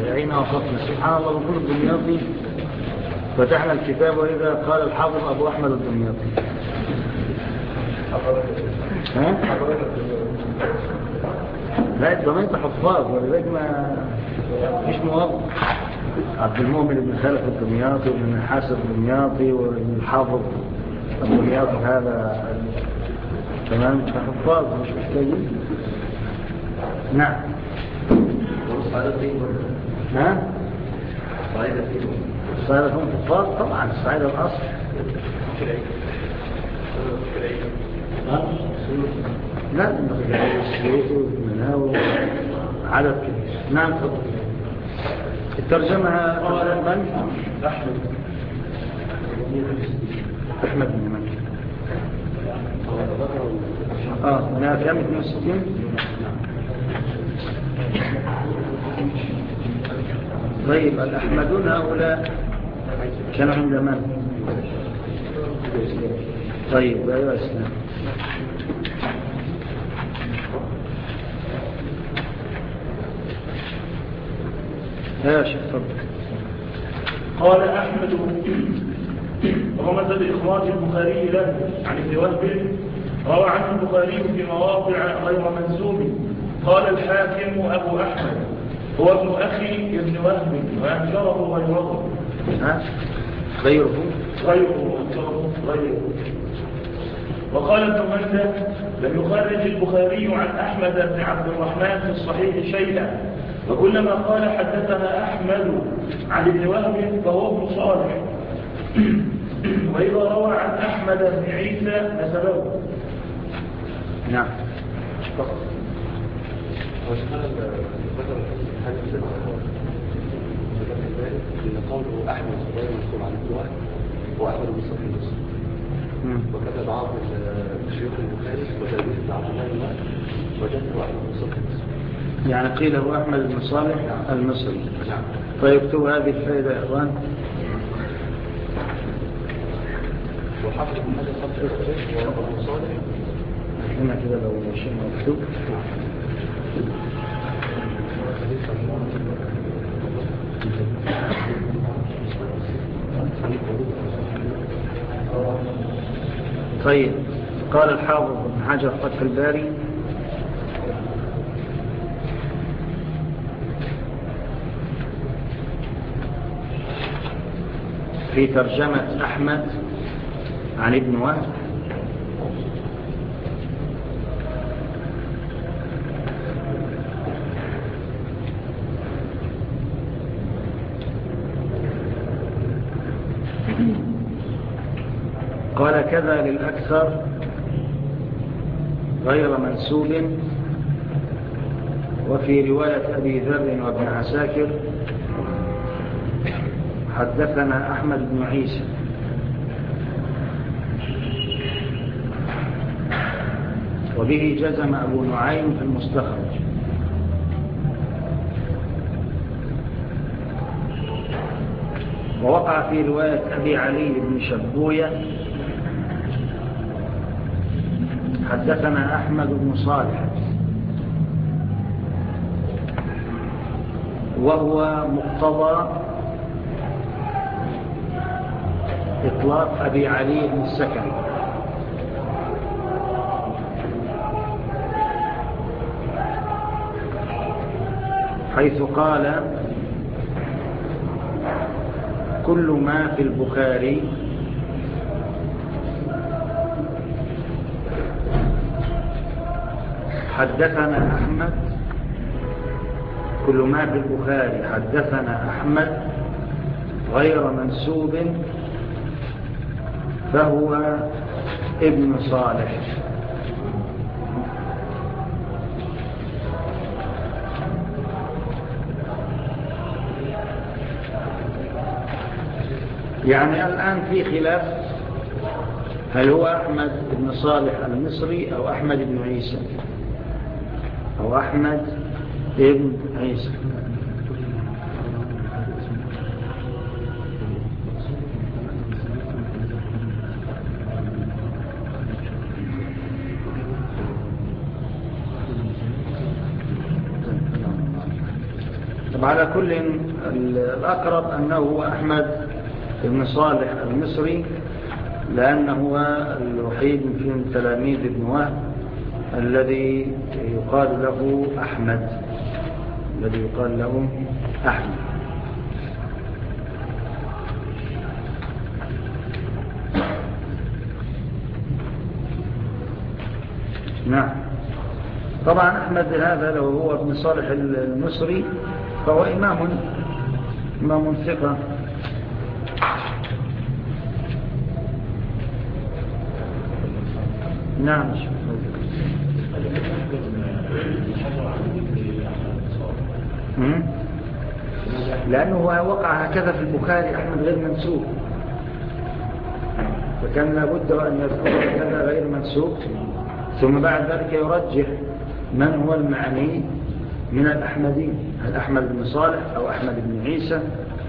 حين وقفنا. سبحان الله، بنقول الدمياطي فتحنا الكتاب وإذا قال الحافظ أبو أحمد الدمياطي. لا، الدمياطي حفاظ ولذلك ما فيش موظف. عبد المؤمن بن خالد الدمياطي وابن حاسب الدمياطي والحافظ الدمياطي هذا تمام، حفاظ مش محتاجين. نعم. ها؟ الصعيدة هم حفاظ طبعا، الصعيدة الأصل. لا، السويس والمناوي عدد كبير. نعم. الترجمة قال من؟ أحمد بن من؟ أنا كام 62. طيب، الأحمدون هؤلاء كانوا عند من؟ طيب، أيها السلام. يا شيخ تفضل. قال أحمد رمز لإخراج البخاري له عن ابن وهب، روى عنه البخاري في مواضع غير منسوب. قال الحاكم أبو أحمد هو ابن أخي ابن وهب وأنكره غيره. غيره. وقال ابن مندة لم يخرج البخاري عن أحمد بن عبد الرحمن في الصحيح شيئا، وكلما قال حدثنا أحمد عن ابن وهب فهو ابن صالح، وإذا روى عن أحمد بن عيسى نسبه. نعم. قوله أحمد غير مسؤول عن ابن وهب وأحمد بن صالح، وكذا بعض شيوخ البخاري وتلميذ ابن عبد الله بن وهب وجده أحمد بن صالح. يعني قيل هو أحمد بن صالح المصري. فيكتبوا هذه الفائدة يا إخوان. وحفظ بن حجر وأبو صالح هنا كده لو شيء مكتوب. طيب، قال الحافظ ابن حجر فتح الباري في ترجمة أحمد عن ابن وهب قال كذا للأكثر غير منسوب. وفي رواية أبي ذر وابن عساكر حدثنا أحمد بن عيسى، وبه جزم أبو نعيم في المستخرج. ووقع في رواية أبي علي بن شبوية حدثنا أحمد بن صالح، وهو مقتضى إطلاق أبي علي بن السكن، حيث قال كل ما في البخاري حدثنا أحمد، كل ما في البخاري حدثنا أحمد غير منسوب فهو ابن صالح. يعني الآن في خلاف، هل هو أحمد بن صالح المصري أو أحمد بن عيسى أو أحمد بن عيسى. طب على كل الأقرب أنه هو أحمد بن صالح المصري، لأنه هو الوحيد من تلاميذ ابن وهب الذي يقال له أحمد، نعم. طبعا أحمد هذا لو هو ابن صالح المصري فهو إمام ثقة. نعم. لأنه وقع هكذا في البخاري أحمد غير منسوب، فكان لابد أن يذكر هكذا غير منسوب، ثم بعد ذلك يرجح من هو المعني من الأحمدين، هل أحمد بن صالح أو أحمد بن عيسى.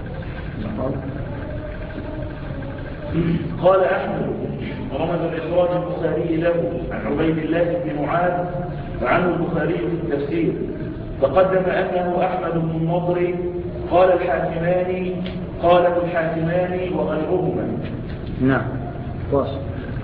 قال أحمد ورمز الإخراج البخاري له عن عبيد الله بن معاذ وعنه البخاري في التفسير. تقدم أنه أحمد بن النضر قاله الحاكمان وغيرهما. نعم. واصل.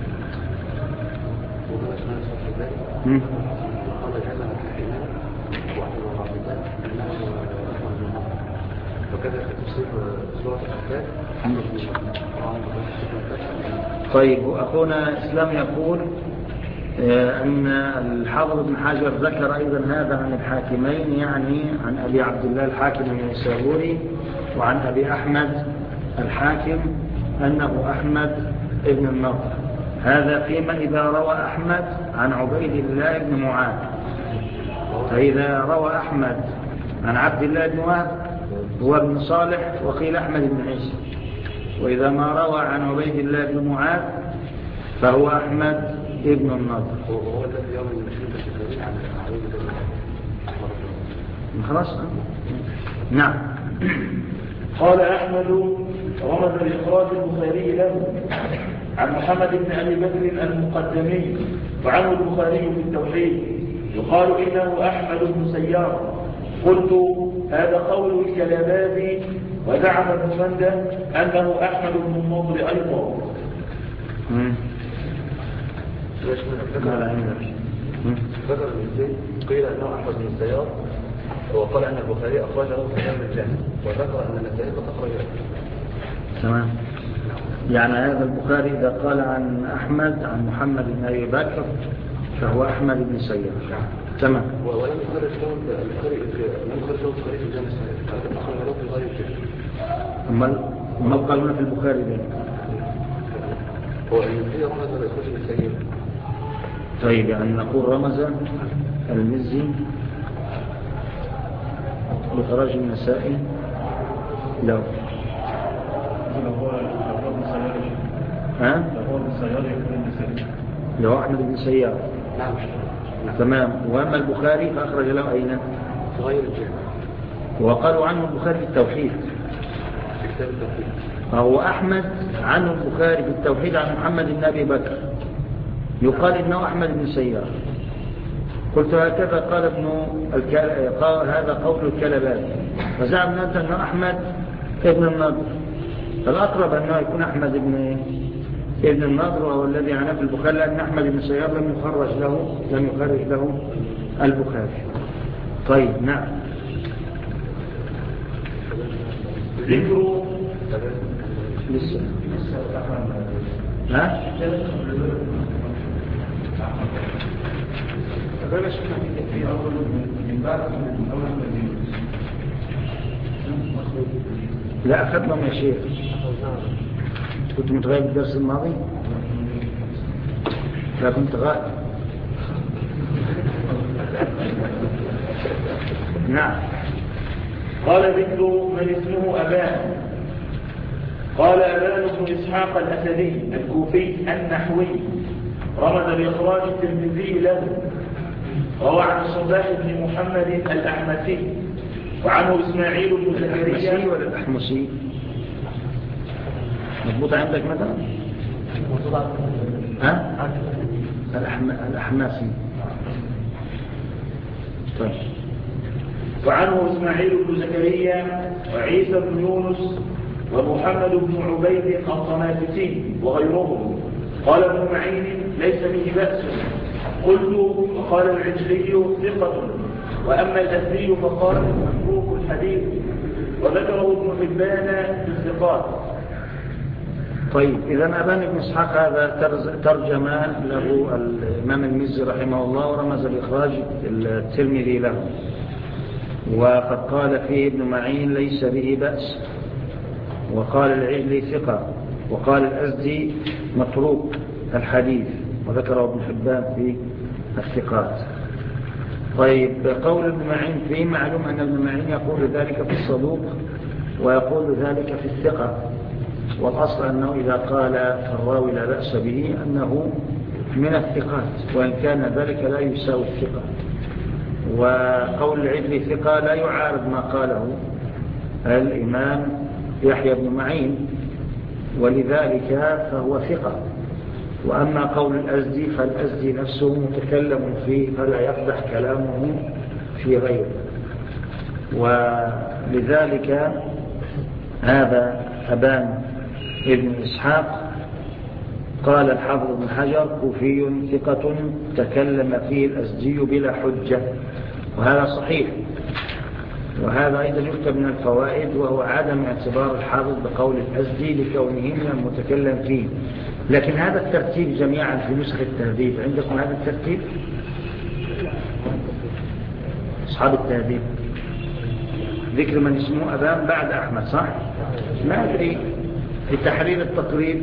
وكذا تفسير سورة الأحزاب. طيب، أخونا إسلام يقول أن الحافظ بن حجر ذكر أيضا هذا عن الحاكمين، يعني عن أبي عبد الله الحاكم النيسابوري وعن أبي أحمد الحاكم أنه أحمد ابن النضر. هذا فيما إذا روى أحمد عن عبيد الله بن معاذ، فإذا روى أحمد عن عبد الله بن وهب هو ابن صالح وقيل أحمد بن عيسى، وإذا ما روى عن عبيد الله بن معاذ فهو أحمد ابن النضر. وهو الذي يوم المشهور الشهرين عن عبيد الله خلاص. نعم. قال أحمد رمز الإخراج البخاري له عن محمد بن أبي بكر المقدمي وعنه البخاري في التوحيد، يقال إنه أحمد بن سيار. قلت هذا قول الكلبابي، وزعم ابن منده أنه أحمد بن النضر أيضا. ذكر المزيد قيل أنه أحمد بن سيار، وقال أن البخاري أخرج له في كتاب الجامع، وذكر أن النسائي أخرج له. تمام. يعني هذا البخاري إذا قال عن أحمد عن محمد بن أبي بكر فهو أحمد بن سيار. تمام. ولم يخرج له البخاري في الجامع الصحيح، ولكن أخرج له في غير الجامع. ما قالوا في البخاري ده؟ هو المزي رمز الإخراج السيد. طيب، يعني نقول رمز المزي بإخراج النسائي له. لو أحمد بن سيار. نعم. تمام. وأما البخاري فأخرج له أين؟ في غير الجامع. وقالوا عنه البخاري في التوحيد. في كتاب التوحيد. فهو أحمد عنه البخاري في التوحيد عن محمد بن أبي بكر، يقال إنه أحمد بن سيار. قلت هكذا قال هذا قول الكلبات، فزعم أنه أحمد ابن النضر، فالأقرب أنه يكون أحمد ابن النضر، وهو الذي عناه في البخاري، لأن أحمد بن سيار لم يخرج له البخاري. طيب. نعم. ذكر لسه ها؟ لا أخذنا يا شيخ. كنت متغيب الدرس الماضي؟ لا كنت غائب. نعم. قال ذكر من اسمه أبان. قال أبان بن إسحاق الأسدي الكوفي النحوي، رمز بإخراج الترمذي له، روى عن الصباح بن محمد الأحمسي وعنه إسماعيل بن زكريا. الأحمسي ولا الأحمسي؟ مضبوط عندك مثلا؟ ها؟ الأحمسي. طيب. وعنه إسماعيل بن زكريا وعيسى بن يونس ومحمد بن عبيد الطنافسي وغيرهم. قال ابن معين ليس به بأس. قلت وقال العجلي ثقة، وأما الأزدي فقال متروك الحديث، وذكره ابن حبان في الثقات. طيب، إذا أبان بن إسحاق هذا ترجم له الإمام المزي رحمه الله ورمز بإخراج الترمذي له، وقد قال فيه ابن معين ليس به بأس، وقال العجلي ثقة، وقال الأزدي متروك الحديث، وذكره ابن حبان في الثقات. طيب، قول ابن معين فيه معلوم أن ابن معين يقول ذلك في الصدوق ويقول ذلك في الثقة، والأصل أنه إذا قال الراوي لا بأس به أنه من الثقات، وإن كان ذلك لا يساوي الثقة. وقول العجلي ثقة لا يعارض ما قاله الإمام يحيى بن معين، ولذلك فهو ثقة. وأما قول الأزدي فالأزدي نفسه متكلم فيه فلا يقدح كلامه في غيره، ولذلك هذا أبان ابن إسحاق قال الحافظ بن حجر كوفي ثقة تكلم فيه الأزدي بلا حجة، وهذا صحيح. وهذا أيضا يكتب من الفوائد، وهو عدم اعتبار الحافظ بقول الأزدي لكونه من المتكلم فيه. لكن هذا الترتيب جميعا في نسخ التهذيب عندكم هذا الترتيب؟ أصحاب التهذيب ذكر من اسمه أبان بعد أحمد، صح؟ ما أدري في تحرير التقريب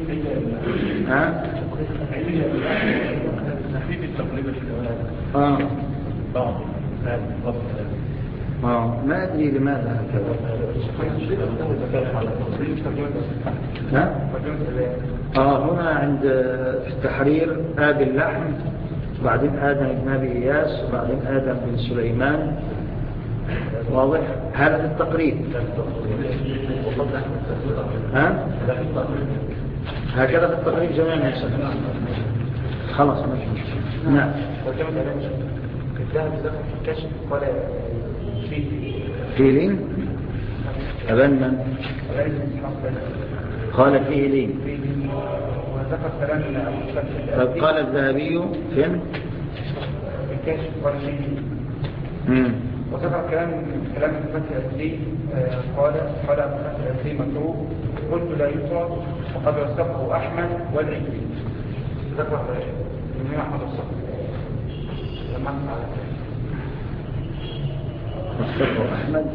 ما أدري لماذا هكذا. هنا عند في التحرير آب اللحم، وبعدين آدم بن أبي إياس، وبعدين آدم بن سليمان. واضح هذا في التقريب. هكذا في التقريب جميع النسخ. خلاص ماشي. نعم. في لين أبان من قال فيه لين. قال الذهبي فين الكاشف قال فيه وذكر كلام المفتح الأزدي قال المفتح الأزدي متروك. قلت لا يسرد، وقد وثقه أحمد والعجلي. ذكر من أحمد الصقر لما على وثقه أحمد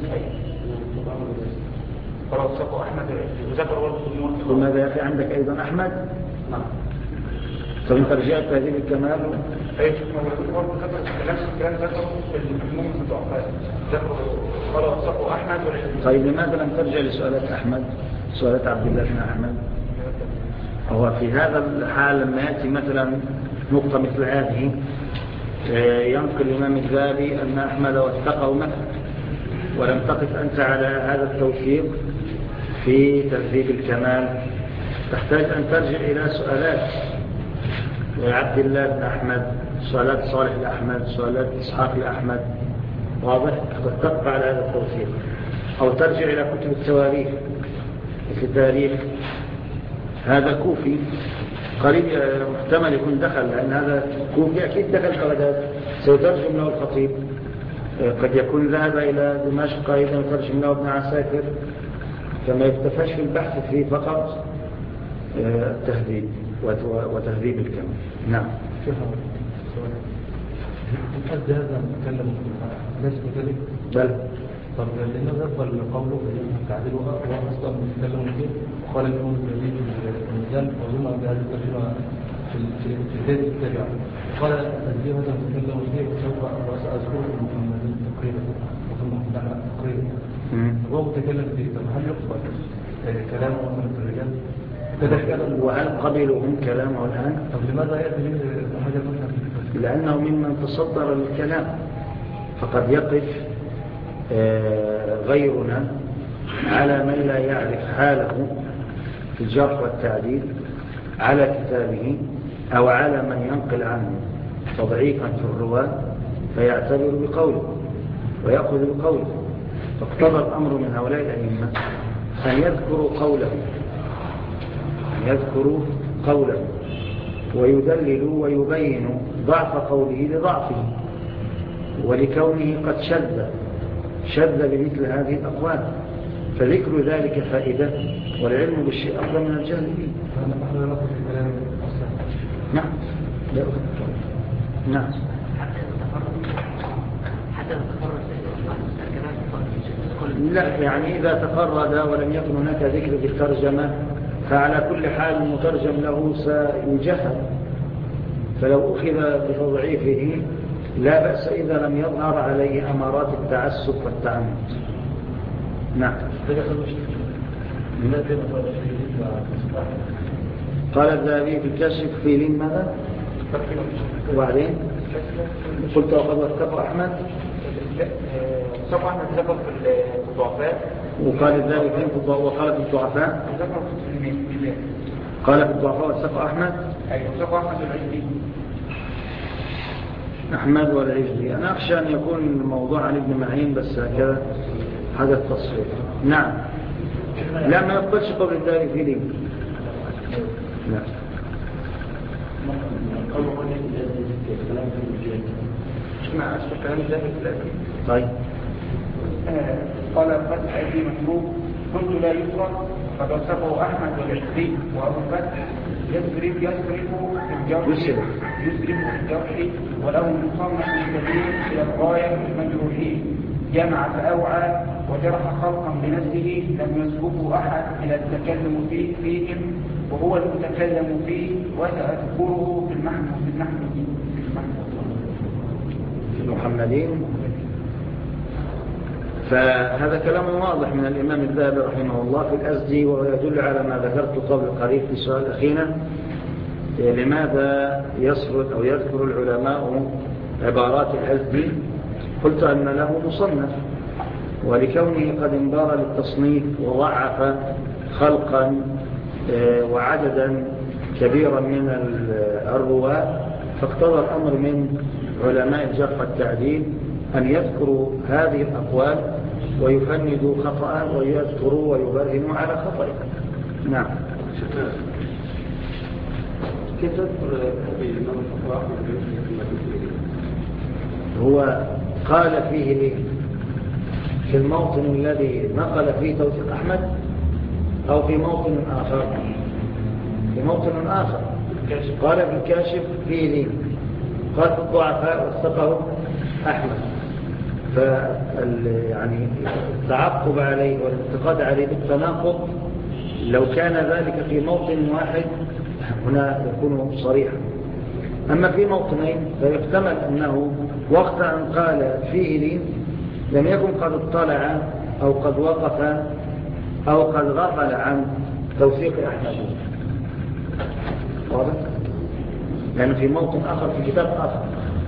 قال وثقه أحمد وذكر برضه. وماذا يأتي عندك أيضا أحمد؟ نعم. طب انت رجعت هذه الكمال؟ ايه هو ذكر نفس الكلام ذكره في المجموع في الضعفاء، ذكره قال وثقه أحمد والعجلي. طيب لماذا لم ترجع لسؤالات أحمد، سؤالات عبد الله بن أحمد؟ هو في هذا الحال لما يأتي مثلا نقطة مثل هذه ينقل الإمام الذهبي أن أحمد وثقه مثلا، ولم تقف أنت على هذا التوثيق في تهذيب الكمال، تحتاج أن ترجع إلى سؤالات عبد الله بن أحمد، سؤالات صالح لأحمد، سؤالات إسحاق لأحمد. واضح؟ قد تبقى على هذا التوثيق، أو ترجع إلى كتب التواريخ في التاريخ. هذا كوفي قريب محتمل يكون دخل، لأن هذا كوفي أكيد دخل بغداد، سيترجم له الخطيب. قد يكون ذهب إلى دمشق أيضا يترجم له ابن عساكر، فما يكتفاش في البحث فيه فقط التهذيب وتهذيب الكلام. نعم. الحد هذا نتكلم ليس كذلك؟ بل طب لأنه يفضل قوله تعديل وأصلا نتكلم فيه، وقال الإمام الجديد في الميزان وظن بهذه الترجمة في البيت التابع. قال الذي هذا نتكلم فيه وسوف أذكره في المحمدين تقريبا وفي المحمدين تقريبا. هو متكلم فيه، طب هل يقبل كلامه من الرجال؟ وهل قبلهم كلامه الآن؟ طب لماذا يأتي به حاجة مثلا؟ لأنه ممن تصدر الكلام، فقد يقف غيرنا على من لا يعرف حاله في الجرح والتعديل على كتابه أو على من ينقل عنه تضعيفا في الرواة، فيعتبر بقوله ويأخذ بقوله. فاقتضى الأمر من هؤلاء الأئمة أن يذكروا قوله ويدللوا ويبينوا ضعف قوله لضعفه ولكونه قد شذ بمثل هذه الأقوال، فذكر ذلك فائدة، والعلم بالشيء أفضل من الجهل فيه. نعم نعم. لا يعني إذا تفرد ولم يكن هناك ذكر بالترجمة فعلى كل حال المترجم له سيجهل، فلو أخذ بتضعيفه لا بأس إذا لم يظهر عليه أمارات التعسف والتعنت. نعم. قال الذهبي في الكشف في لين ماذا؟ وبعدين قلت وقد وثق أحمد ذكر في الضعفاء، وقال الذهبي فين وقال في الضعفاء؟ قال في الضعفاء وثق أحمد. أيوة وثق أحمد والعجلي. أحمد والعجلي. أنا أخشى أن يكون الموضوع عن ابن معين بس هكذا هذا التصوير. نعم. لا ما يقبلش قول الذهبي في لين. نعم. اسمع أسفل كلام الذهبي في الأكيد. طيب. قال فتح أيدي مشروب كنت لا يسرى قد وصفه أحمد والعجلي وأبو الفتح يسرف في الجرح وله مصنف كبير إلى الغاية المجروحين جمع فأوعى وجرح خلقا بنفسه لم يسبقه أحد إلى التكلم فيهم وهو المتكلم فيه وسأذكره في المحمدين. فهذا كلام واضح من الإمام الذهبي رحمه الله في الأزدي، وهو يدل على ما ذكرت قبل قريب في سؤال أخينا: لماذا يسرد أو يذكر العلماء عبارات الأزدي؟ قلت أن له مصنف، ولكونه قد انبار للتصنيف وضعف خلقا وعددا كبيرا من الرواة، فاقتضى الأمر من علماء الجرح والتعديل أن يذكروا هذه الأقوال ويفندوا خطأ ويذكروا ويبرهنوا على خطأ. نعم. كيف تذكر هذه الإمام الفقراء هو قال فيه ليه في الموطن الذي نقل فيه توثيق أحمد أو في موطن آخر؟ في موطن آخر قال في الكاشف فيه ليه، قال في الضعفاء وثقه أحمد. يعني التعقب عليه والانتقاد عليه بالتناقض لو كان ذلك في موطن واحد هنا يكون صريحا، أما في موطنين فيحتمل أنه وقت أن قال فيه لي لم يكن قد اطلع أو قد وقف أو قد غفل عن توثيق أحمد، واضح؟ لأنه في موطن آخر في كتاب آخر.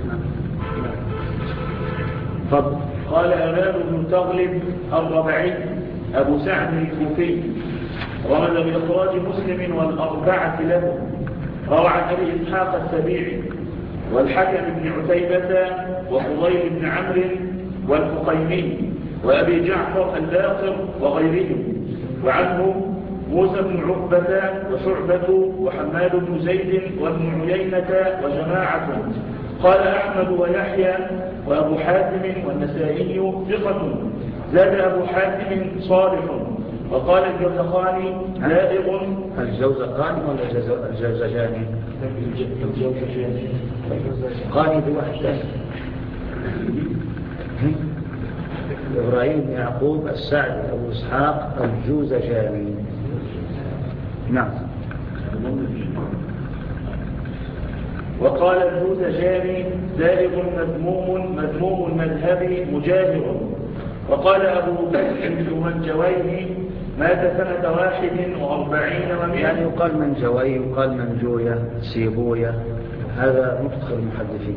فضل. قال أمام بن تغلب الربعي أبو سعد الكوفي رمز بإخراج مسلم والأربعة له، روى عن أبي إسحاق السبيعي والحكم بن عتيبة وفضيل بن عمرو والفقيمي وأبي جعفر الباقر وغيرهم، وعنه موسى بن عقبة وشعبة وحماد بن زيد وابن عيينة وجماعة. قال أحمد ويحيى وأبو حاتم والنسائي ثقة، زاد أبو حاتم صالح. وقال الجوزقاني زائغ. الجوزقاني ولا الجوزجاني؟ الجوزجاني. قاني بواحد ثاني. إبراهيم بن يعقوب السعدي أبو إسحاق الجوزجاني. نعم. وقال الجوزجاني زائغ مذموم المذهب مجاهر. وقال أبو بكر بن منجويه مات سنة 41 و100. يعني يقال منجوي يقال منجوية سيبوية، هذا مدخل المحدثين.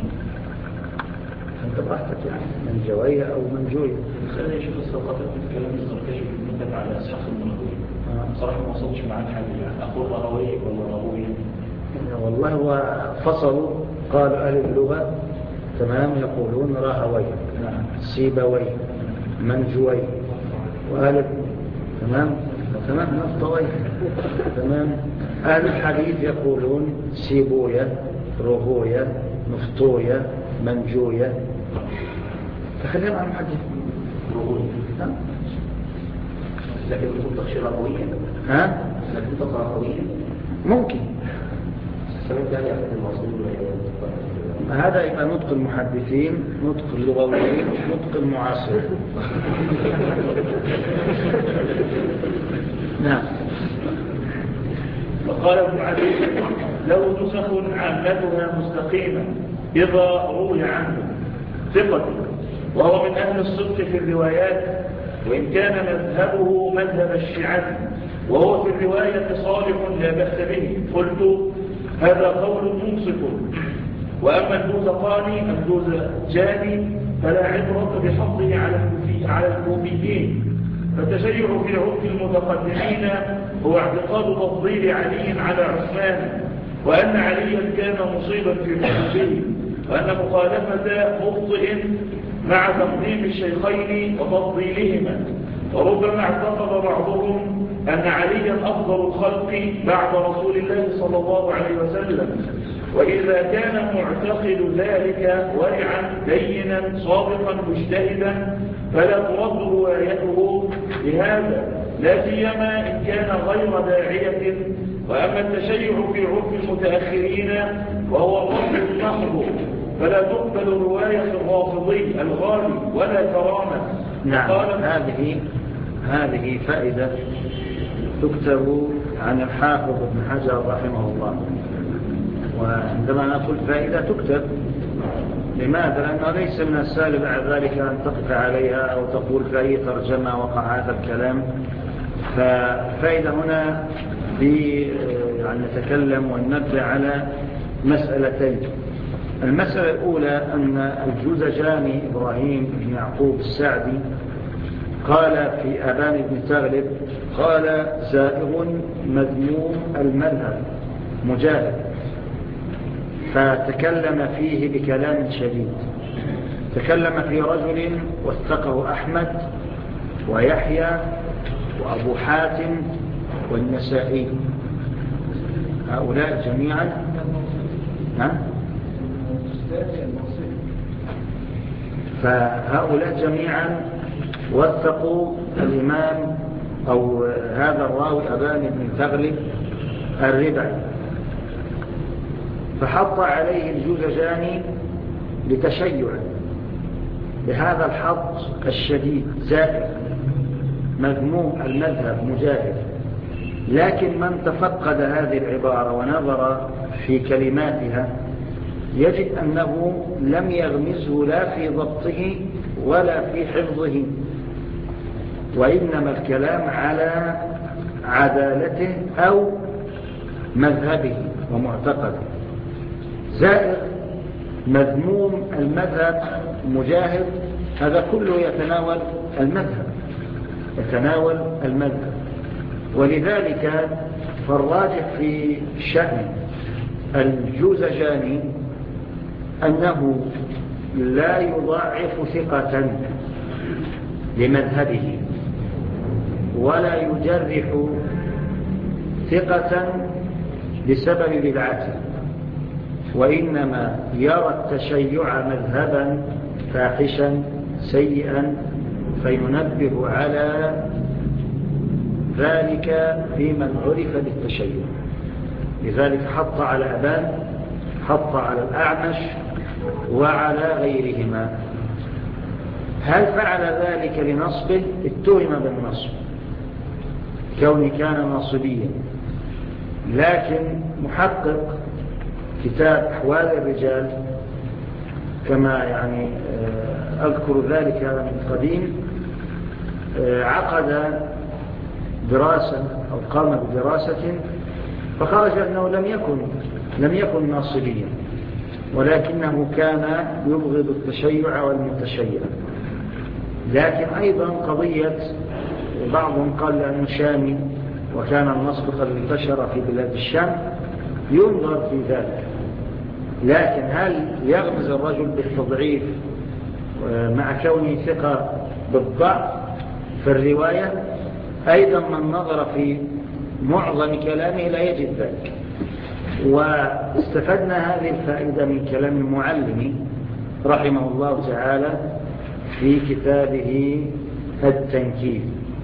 أنت براحتك يعني منجوية أو منجوية. خلينا نشوف السلطات في الكلام الزركشي بالنسبة على أسحاق المنهوي. صراحة ما وصلتش معاه حاجة، يعني أقول رهوي ولا رهوي؟ والله هو فصلوا، قالوا أهل اللغة تمام يقولون راهوي سيبوي، منجوي وأهل تمام نفطوي تمام. أهل الحديث يقولون سيبوية رهوية نفطوية منجوية. تخلينا عن محدث رهوية لكن تطلق شيء رهوية لكن تطلق رهوية ممكن سمعت يعني أحد المعصومين هذا يبقى نطق المحدثين نطق اللغويين نطق المعاصرين. نعم. وقال ابن عدي له نسخ عامتها مستقيمة إذا روي عنه ثقة وهو من أهل الصدق في الروايات وإن كان مذهبه مذهب الشيعة وهو في الرواية صالح لا بأس به. قلت هذا قول منصف. وأما الجوزجاني فلا عبرة بحظه على الكوفيين. فالتشيع في عرف المتقدمين هو اعتقاد تفضيل علي على عثمان وأن عليا كان مصيبا في حكمه وأن مخالفة مخطئ مع تقديم الشيخين وتفضيلهما. وربما اعتقد بعضهم أن عليا أفضل الخلق بعد رسول الله صلى الله عليه وسلم. وإذا كان معتقد ذلك ورعا دينا صادقا مجتهدا فلا ترد روايته بهذا لا سيما إن كان غير داعية. وأما التشيع في عرف المتأخرين وهو الرفض المحض فلا تقبل رواية الرافضي الغالي ولا كرامة. نعم. هذه فائدة تكتب عن الحافظ ابن حجر رحمه الله. وعندما نقول فائدة تكتب لماذا؟ لأنه ليس من السهل بعد ذلك أن تقف عليها أو تقول في أي ترجمة وقع هذا الكلام. ففائدة هنا يعني نتكلم وننبه على مسألتين. المسألة الأولى أن الجوزجاني إبراهيم بن يعقوب السعدي قال في أبان بن تغلب قال زائغ مذموم المذهب مجاهد فتكلم فيه بكلام شديد. تكلم في رجل وثقه أحمد ويحيى وأبو حاتم والنسائي هؤلاء جميعا فهؤلاء جميعا وثقوا الإمام أو هذا الراوي أبان بن تغلب الربعي. فحط عليه الجوزجاني لتشيع بهذا الحط الشديد زائد مذموم المذهب مجاهد. لكن من تفقد هذه العبارة ونظر في كلماتها يجد أنه لم يغمزه لا في ضبطه ولا في حفظه وإنما الكلام على عدالته أو مذهبه ومعتقده. زائر مذموم المذهب مجاهد هذا كله يتناول المذهب ولذلك فالراجح في شأن الجوزجاني أنه لا يضاعف ثقة لمذهبه ولا يجرح ثقة بسبب بدعته وإنما يرى التشيع مذهبا فاحشا سيئا فينبه على ذلك في من عرف بالتشيع. لذلك حط على أبان حط على الأعمش وعلى غيرهما. هل فعل ذلك لنصبه؟ اتهم بالنصب كونه كان ناصبيا. لكن محقق كتاب أحوال الرجال كما يعني أذكر ذلك من قديم عقد دراسة أو قام بدراسة فخرج أنه لم يكن ناصبيا ولكنه كان يبغض التشيع والمتشيع. لكن أيضا قضية بعضهم قال لأنه شامي وكان النصب قد انتشر في بلاد الشام ينظر في ذلك. لكن هل يغمز الرجل بالتضعيف مع كونه ثقة بالضعف في الرواية أيضا من نظر في معظم كلامه لا يجد ذلك. واستفدنا هذه الفائدة من كلام المعلم رحمه الله تعالى في كتابه التنكيل،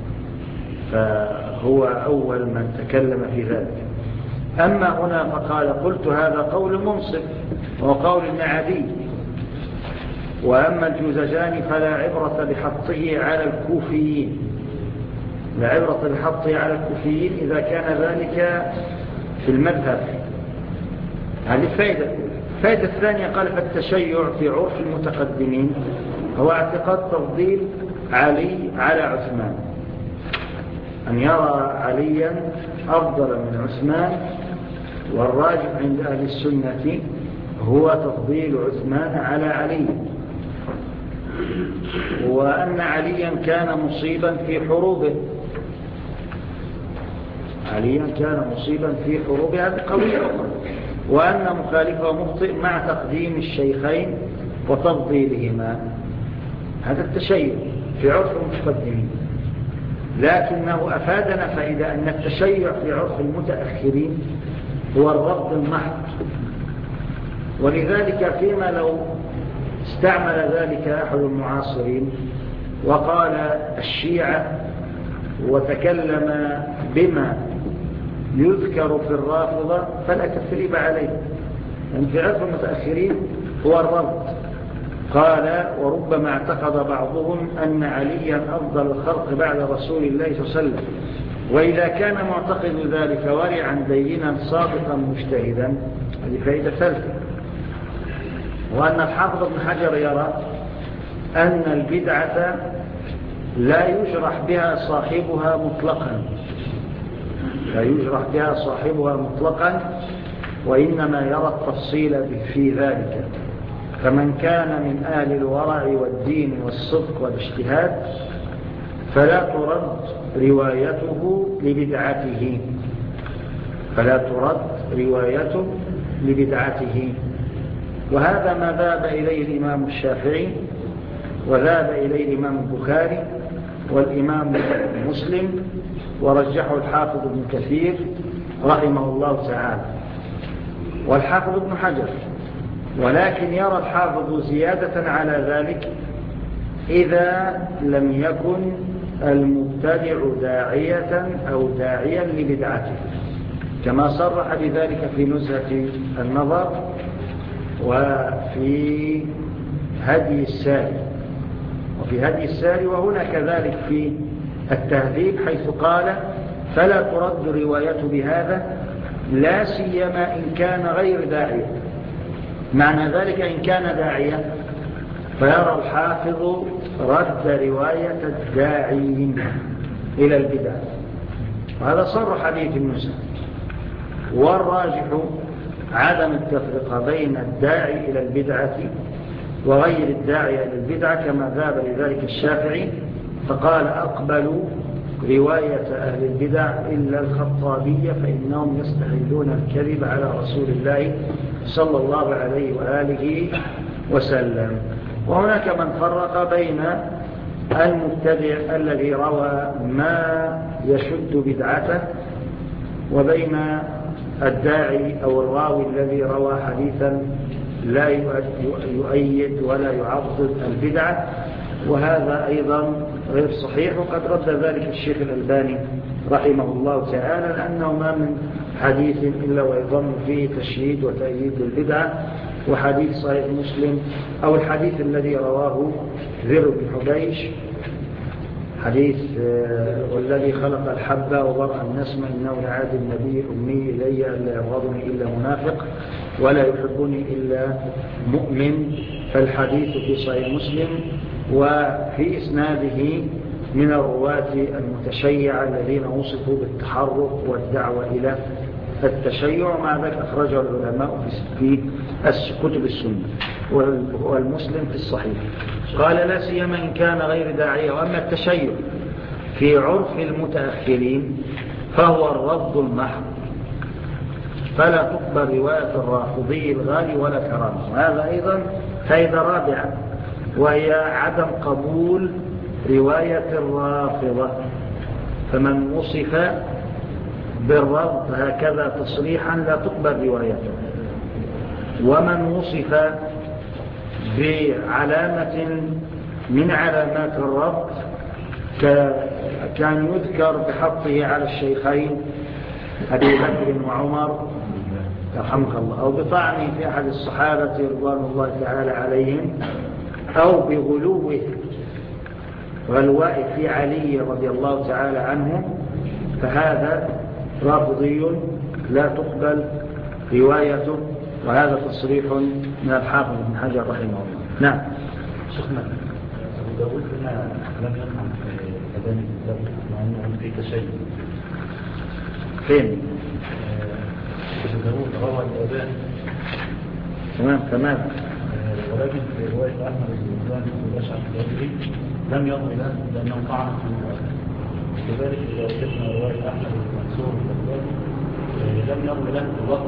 فهو أول من تكلم في ذلك. أما هنا فقال قلت هذا قول منصف وقول ابن عدي، وأما الجوزجاني فلا عبرة بحطه على الكوفيين، لا عبرة بحطه على الكوفيين إذا كان ذلك في المذهب. هذه الفائدة. الفائدة الثانية قال فالتشيع في عرف المتقدمين هو اعتقاد تفضيل علي على عثمان، أن يرى عليا أفضل من عثمان، والراجح عند أهل السنة هو تفضيل عثمان على علي، وأن عليا كان مصيبا في حروبه، عليا كان مصيبا في حروبه، هذه قضية أخرى، وأن مخالفه مخطئ مع تقديم الشيخين وتفضيلهما، هذا التشيع في عرف المتقدمين. لكنه أفادنا فإذا أن التشيع في عرف المتأخرين هو الرفض المحض، ولذلك فيما لو استعمل ذلك أحد المعاصرين وقال الشيعة وتكلم بما يذكر في الرافضة فلا تثريب عليه، لأن في عرف المتأخرين هو الرفض. قال وربما اعتقد بعضهم أن عليا أفضل الخلق بعد رسول الله صلى الله عليه وسلم، وإذا كان معتقد ذلك ورعا دينا صادقا مجتهدا، هذه فائدة ثالثة. وأن الحافظ ابن حجر يرى أن البدعة لا يجرح بها صاحبها مطلقا، لا يجرح بها صاحبها مطلقا، وإنما يرى التفصيل في ذلك. فمن كان من أهل الورع والدين والصدق والاجتهاد فلا ترد روايته لبدعته، فلا ترد روايته لبدعته. وهذا ما ذهب إليه الإمام الشافعي، وذهب إليه الإمام البخاري والإمام مسلم، ورجحه الحافظ ابن كثير رحمه الله تعالى والحافظ ابن حجر. ولكن يرى الحافظ زيادة على ذلك إذا لم يكن المبتدع داعية أو داعيا لبدعته، كما صرح بذلك في نزهة النظر وفي هدي الساري، وفي هدي الساري، وهنا كذلك في التهذيب حيث قال فلا ترد روايته بهذا لا سيما إن كان غير داعية. معنى ذلك إن كان داعية فيرى الحافظ رد رواية الداعين إلى البدع، وهذا صرح به في النزهة. والراجح عدم التفرقة بين الداعي إلى البدعة وغير الداعي إلى البدعة، كما ذهب لذلك الشافعي فقال أقبلوا رواية أهل البدع إلا الخطابية فإنهم يستحلون الكذب على رسول الله صلى الله عليه وآله وسلم. وهناك من فرق بين المبتدع الذي روى ما يشد بدعته وبين الداعي أو الراوي الذي روى حديثا لا يؤيد ولا يعضد البدعة، وهذا أيضا غير صحيح. وقد رد ذلك الشيخ الألباني رحمه الله تعالى، لأنه ما من حديث إلا ويضم فيه تشييد وتأييد للبدعة. وحديث صحيح مسلم أو الحديث الذي رواه ذر بن حبيش، حديث والذي خلق الحبة وبرأ النسمة إنه لعاد النبي أمي إلي ألا يبغضني إلا منافق ولا يحبني إلا مؤمن، فالحديث في صحيح مسلم وفي إسناده من الرواة المتشيعة الذين وصفوا بالتحرك والدعوة إلى التشيع، مع ذلك أخرجه العلماء في كتب السنة والمسلم في الصحيح. قال لا سيما إن كان غير داعية. وأما التشيع في عرف المتأخرين فهو الرفض المحض، فلا تقبل رواية الرافضي الغالي ولا كرامه. وهذا أيضا فائدة رابعة، وهي عدم قبول رواية الرافضة، فمن وصف بالرفض هكذا تصريحا لا تقبل روايته، ومن وصف بعلامة من علامات الرفض كان يذكر بحطه على الشيخين أبي بكر وعمر رحمه الله، أو بطعنه في أحد الصحابة رضوان الله تعالى عليهم، أو بغلوه غلواء في علي رضي الله تعالى عنه، فهذا رافضي لا تقبل روايته، وهذا تصريح من الحافظ بن حجر رحمه الله. نعم. شيخنا أبو داود هنا لم يفهم في أذان الزوج مع أنه في تشيع. فين؟ أبو داود روى الأذان تمام ولكن في رواية أحمد بن الإسلام بن الأشعث الأبري لم يضم له لأنه طعن في الرواية. لذلك إذا وجدنا رواية أحمد بن منصور لم يضم له باللفظ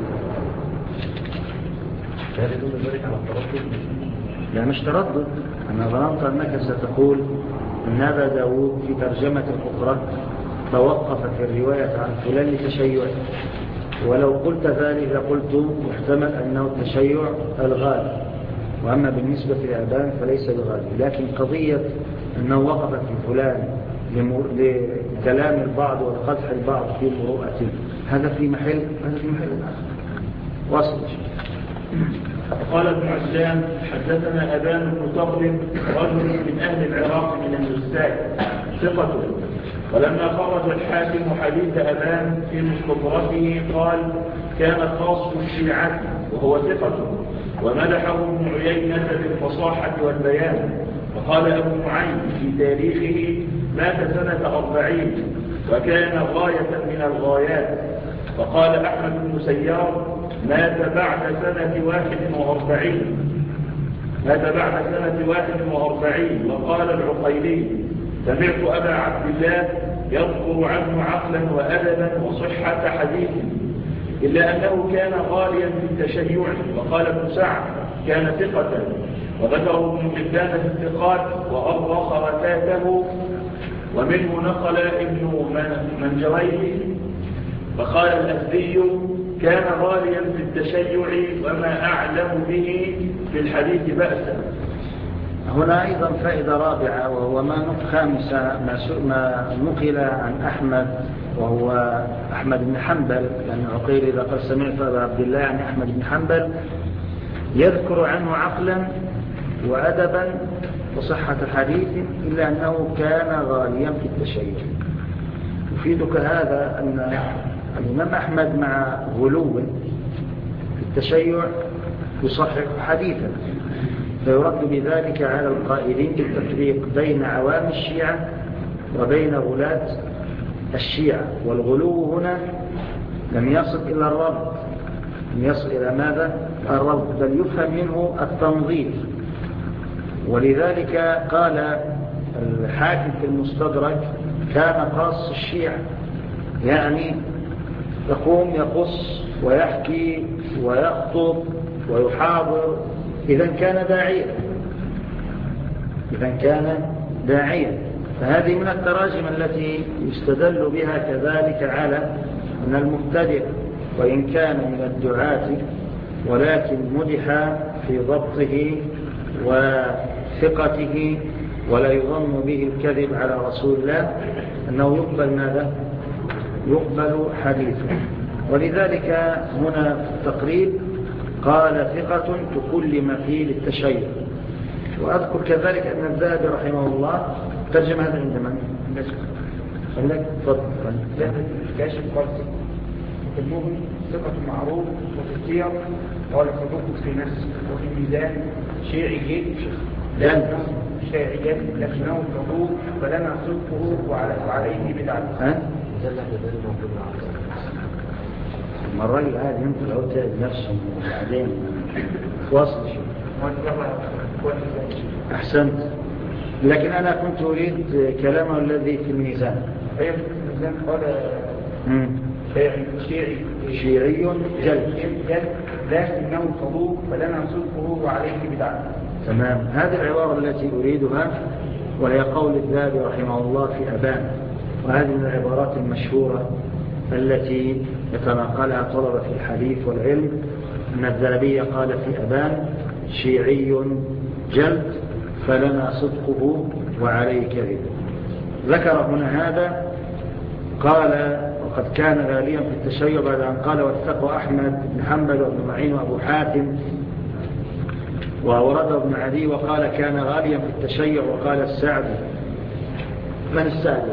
هل يدل ذلك على التردد؟ لا مش تردد، أنا ظننت أنك ستقول أن أبا داود في ترجمة أخرى توقف في الرواية عن فلان لتشيع، ولو قلت ذلك لقلت محتمل أنه التشيع الغالب، وأما بالنسبة لأبان فليس بغالب، لكن قضية أنه وقف في فلان لكلام البعض والقدح البعض في مروءته هذا في محل واصل. قال ابن عجلان حدثنا أبان بن صخر رجل من أهل العراق من النساك ثقة، ولما خرج الحاكم حديث أبان في مستدركه قال كان خاص الشيعة وهو ثقة، ومدحه ابن عيينة بالفصاحة والبيان. وقال أبو نعيم في تاريخه مات سنة 40 وكان غاية من الغايات. وقال أحمد بن سيار مات بعد سنة 41. وقال العقيلي سمعت أبا عبد الله يذكر عنه عقلا وأدبا وصحة حديث، إلا أنه كان غاليا في التشيع. وقال ابن سعد كان ثقة، وذكر ابن حبان في الثقات وأرخ ركاته، ومنه نقل ابن منجويه. فقال الأزدي كان غاليا في التشيع وما أعلم به في الحديث بأسا. هنا أيضا فائدة رابعة، وهو خامسة ما نقل عن أحمد، وهو أحمد بن حنبل، لأن عقيل إذا قال سمعت أبا عبد الله عن أحمد بن حنبل يذكر عنه عقلا وأدبا وصحة حديث، إلا أنه كان غاليا في التشيع. يفيدك هذا أن الإمام أحمد مع غلوه في التشيع يصحح حديثا، فيرد بذلك على القائلين بالتفريق بين عوام الشيعة وبين غلاة الشيعة. والغلو هنا لم يصل إلى الرفض، لم يصل إلى ماذا؟ الرفض، بل يفهم منه التنظيف. ولذلك قال الحاكم في المستدرك كان خاص الشيعة، يعني يقوم يقص ويحكي ويخطب ويحاضر، إذا كان داعيا. فهذه من التراجم التي يستدل بها كذلك على أن المبتدئ وإن كان من الدعاة ولكن مدح في ضبطه وثقته ولا يظن به الكذب على رسول الله أنه يقبل ماذا؟ يقبل حديثه. ولذلك هنا في التقريب قال ثقة تكلم فيه للتشيع. وأذكر كذلك أن الذهبي رحمه الله ترجم هذا عند من؟ عندك؟ تفضل. كاشف قرصي في المغني ثقة معروف، وفي السير قال صدوق في نفسه، وفي الميزان شيعي لكنه صدوق فلنا صدقه وعليه بدعته. مرة هذا يمكن لو تعب نفسه وبعدين واصل شيء. أحسنت، لكن أنا كنت أريد كلامه الذي في الميزان. أيه في الميزان قال شيعي جلد لكنه صدوق فلنا صدقه وعليه بدعته. تمام، هذه العبارة التي أريدها وهي قول الذهبي رحمه الله في أبان. وهذه من العبارات المشهورة التي يتناقلها طلبة في الحديث والعلم، أن الذهبي قال في أبان: شيعي جلد فلنا صدقه وعليه كذب. ذكر هنا هذا، قال: وقد كان غاليا في التشيع، بعد أن قال: واتقوا أحمد بن حنبل وابن معين وأبو حاتم، وأورده ابن عدي وقال: كان غاليا في التشيع. وقال السعدي. من السعدي؟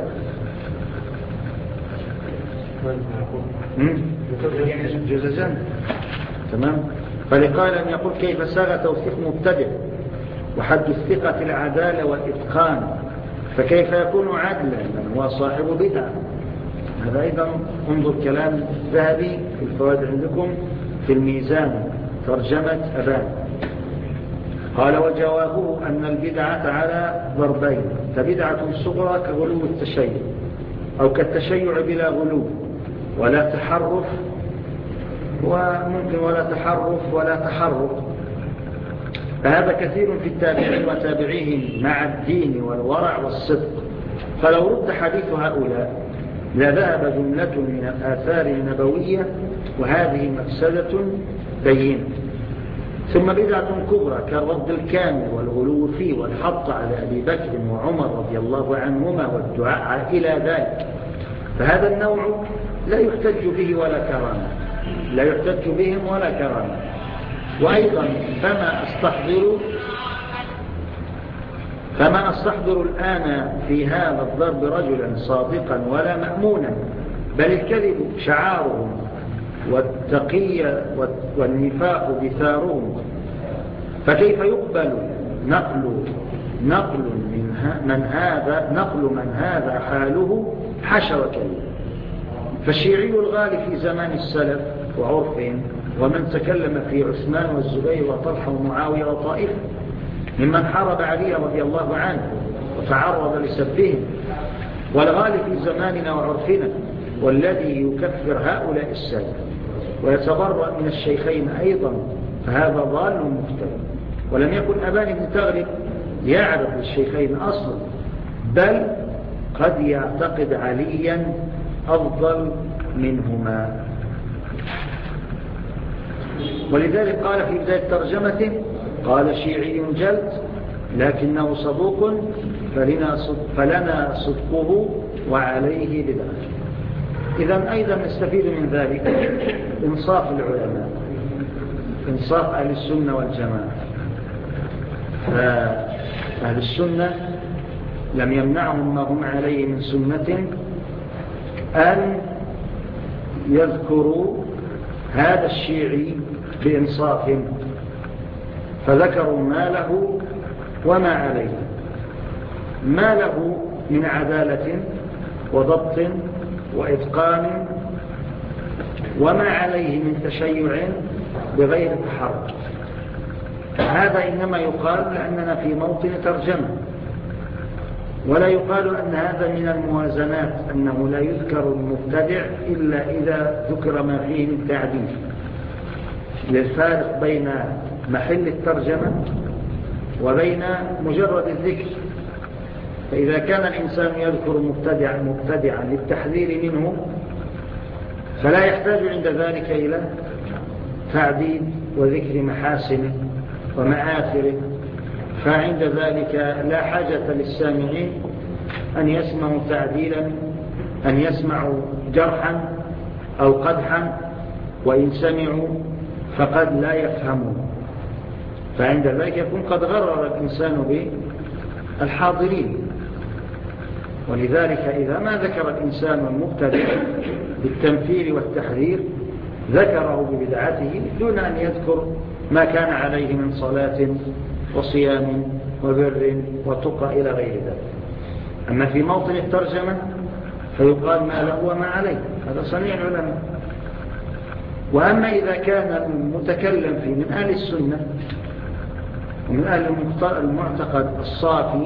جزجان. تمام. فلقال أن يقول: كيف ساغ توثيق مبتدع وحد الثقة العدالة والإتقان، فكيف يكون عدلا من هو صاحب بدعة؟ هذا أيضا انظر كلام الذهبي في الفوائد عندكم في الميزان، ترجمة أبان. قال: وجوابه أن البدعة على ضربين: فبدعة صغرى كغلو التشيع، أو كالتشيع بلا غلو ولا تحرف، وممكن ولا تحرف ولا تحرك. فهذا كثير في التابعين وتابعيهم مع الدين والورع والصدق. فلو رد حديث هؤلاء لذهب جملة من الآثار النبوية، وهذه مفسدة بينة. ثم بدعة كبرى كالرد الكامل والغلو فيه والحط على أبي بكر وعمر رضي الله عنهما والدعاء إلى ذلك، فهذا النوع لا يحتج به ولا كرامة، لا يحتج بهم ولا كرامة. وأيضا فما أستحضر الآن في هذا الضرب رجلا صادقا ولا مأمونا، بل الكذب شعارهم والتقية والنفاق بثارهم، فكيف يقبل نقل من هذا حاله حاشا وكذب. فالشيعي الغالي في زمان السلف وعرفهم، ومن تكلم في عثمان والزبير وطلحة ومعاوية وطائفة ممن حارب علي رضي الله عنه وتعرض لسبهم، والغالي في زماننا وعرفنا، والذي يكفر هؤلاء السلف ويتبرأ من الشيخين أيضا، فهذا ضال مفترى. ولم يكن أبان بن تغلب يعرف الشيخين أصلا، بل قد يعتقد عليا أفضل منهما. ولذلك قال في بداية ترجمته: قال: شيعي جلد لكنه صدوق فلنا صدقه وعليه بدعة. إذن أيضا نستفيد من ذلك إنصاف العلماء، إنصاف أهل السنة والجماعة. فأهل السنة لم يمنعهم ما هم عليه من سنة أن يذكروا هذا الشيعي بإنصاف، فذكروا ما له وما عليه، ما له من عدالة وضبط وإتقان، وما عليه من تشيع بغير تحرك. هذا إنما يقال لأننا في موطن ترجمة، ولا يقال أن هذا من الموازنات، أنه لا يذكر المبتدع إلا إذا ذكر ما فيه من تعديل، للفارق بين محل الترجمة وبين مجرد الذكر. فإذا كان الإنسان يذكر مبتدعا للتحذير منه، فلا يحتاج عند ذلك إلى تعديل وذكر محاسنه ومآثره، فعند ذلك لا حاجة للسامعين أن يسمعوا تعديلا، أن يسمعوا جرحا أو قدحا، وإن سمعوا فقد لا يفهمون، فعند ذلك يكون قد غرر الإنسان بالحاضرين. ولذلك إذا ما ذكر الإنسان المبتدع بالتمثيل والتحذير ذكره ببدعته دون أن يذكر ما كان عليه من صلاة وصيام وبر وتقى إلى غير ذلك. أما في موطن الترجمة فيقال ما له وما عليه، هذا صنيع العلماء. وأما إذا كان المتكلم فيه من أهل السنة ومن أهل المعتقد الصافي،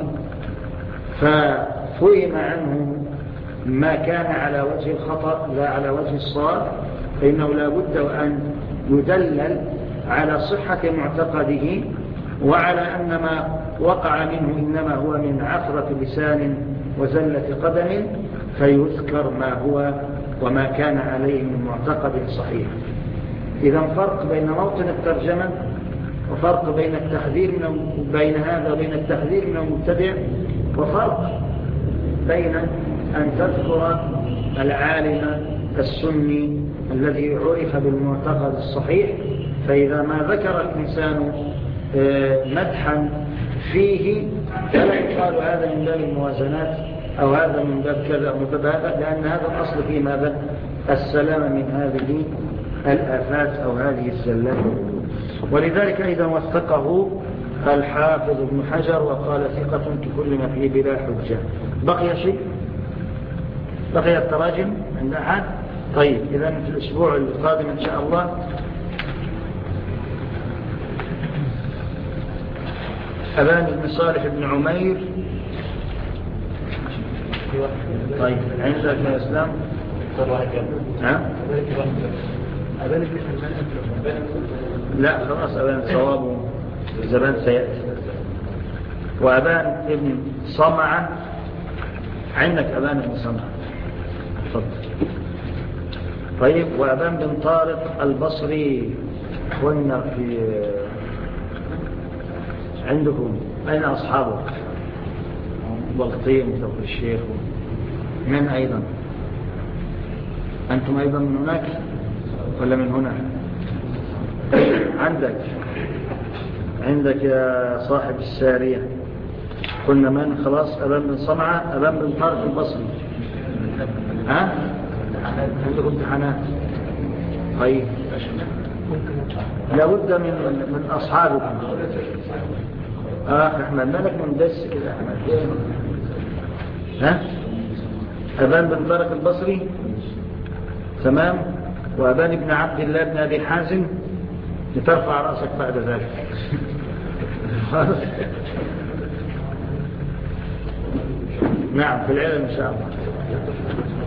ففهم عنه ما كان على وجه الخطأ لا على وجه الصواب، فإنه لا بد أن يدلل على صحة معتقده وعلى أن ما وقع منه إنما هو من عثرة لسان وزلة قدم، فيذكر ما هو وما كان عليه من معتقد صحيح. إذا فرق بين موطن الترجمة وفرق بين التحذير بين هذا وبين التحذير من المبتدع، وفرق بين أن تذكر العالم السني الذي عرف بالمعتقد الصحيح، فإذا ما ذكر الإنسان مدحا فيه فلا يقال هذا من باب الموازنات أو هذا من باب كذا أو من باب هذا، لأن هذا الأصل في ماذا؟ السلام من هذه الآفات أو هذه الزلات. ولذلك أيضا وثقه الحافظ ابن حجر وقال ثقة ككل ما فيه بلا حجة. بقي شيء؟ بقي التراجم عند أحد؟ طيب إذا في الأسبوع القادم إن شاء الله أبان بن صالح بن عمير. طيب عندك يا إسلام؟ لا خلاص أبان صوابه زمان سيأتي. وأبان ابن صمعة، عندك أبان ابن صمعة تفضل. طيب وأبان بن طارق البصري أخواننا في عندكم أين أصحابه؟ بلطيم وتوفي الشيخ من أيضا؟ أنتم أيضا من هناك ولا من هنا؟ عندك يا صاحب السارية قلنا من؟ خلاص أبان بن صمعة، أبان بن طارق البصري. ها؟ عندكم امتحانات؟ طيب لابد من أصحابكم. أحمد مالك من بس كده أحمد. ها؟ أبان بن طارق البصري تمام. وأبان بن عبد الله بن أبي حازم لترفع رأسك بعد ذلك. نعم في العلم إن شاء الله.